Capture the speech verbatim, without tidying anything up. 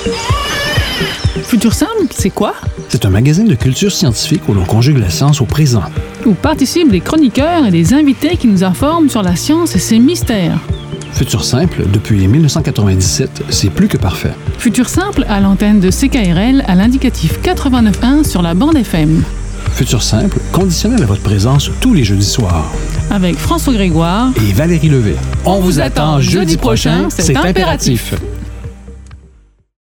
Futur Simple, c'est quoi? C'est un magazine de culture scientifique où l'on conjugue la science au présent. Où participent des chroniqueurs et des invités qui nous informent sur la science et ses mystères. Futur Simple, depuis dix-neuf cent quatre-vingt-dix-sept, c'est plus que parfait. Futur Simple à l'antenne de C K R L à l'indicatif quatre-vingt-neuf point un sur la bande F M. Futur Simple, conditionnel à votre présence tous les jeudis soirs. Avec François Grégoire et Valérie Levé. On, On vous attend jeudi prochain, c'est impératif.